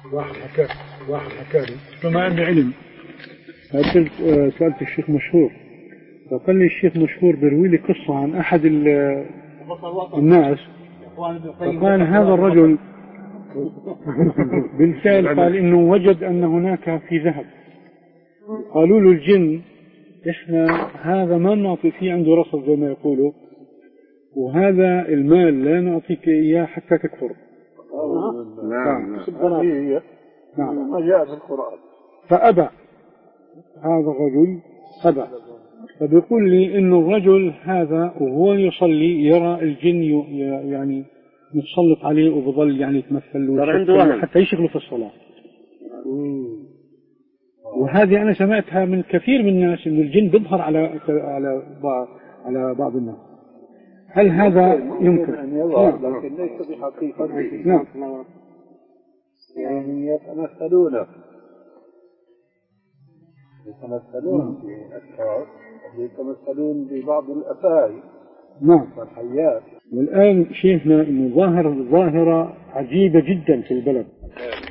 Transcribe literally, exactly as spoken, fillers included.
واحد حكى واحد حكى لي ما عندي علم. سألت سألت الشيخ مشهور، فقال لي الشيخ مشهور بيروي لي قصة عن أحد الناس، فقال هذا الرجل بالفعل قال إنه وجد أن هناك في ذهب. قالوا له الجن إحنا هذا ما نعطي فيه عنده رصد زي ما يقولوا، وهذا المال لا نعطيك إياه حتى تكفر. نعم نعم نعم ما جاء في القرآن. فأبى هذا الرجل أبى، فبيقول لي إنه الرجل هذا وهو يصلي يرى الجن يعني متسلط عليه وبظل يعني يتمثل له حتى يشغله في الصلاة. وهذه أنا سمعتها من كثير من الناس إنه الجن بيظهر على على بعض على بعض الناس. هل هذا يمكن أن يظهر لكن ليس بحقيقة؟ نعم. يعني يتمثلون يتمثلون في أشخاص، يتمثلون ببعض الأفاعي نعم والحيات. والآن شيخنا إنه ظاهر ظاهرة عجيبة جدا في البلد.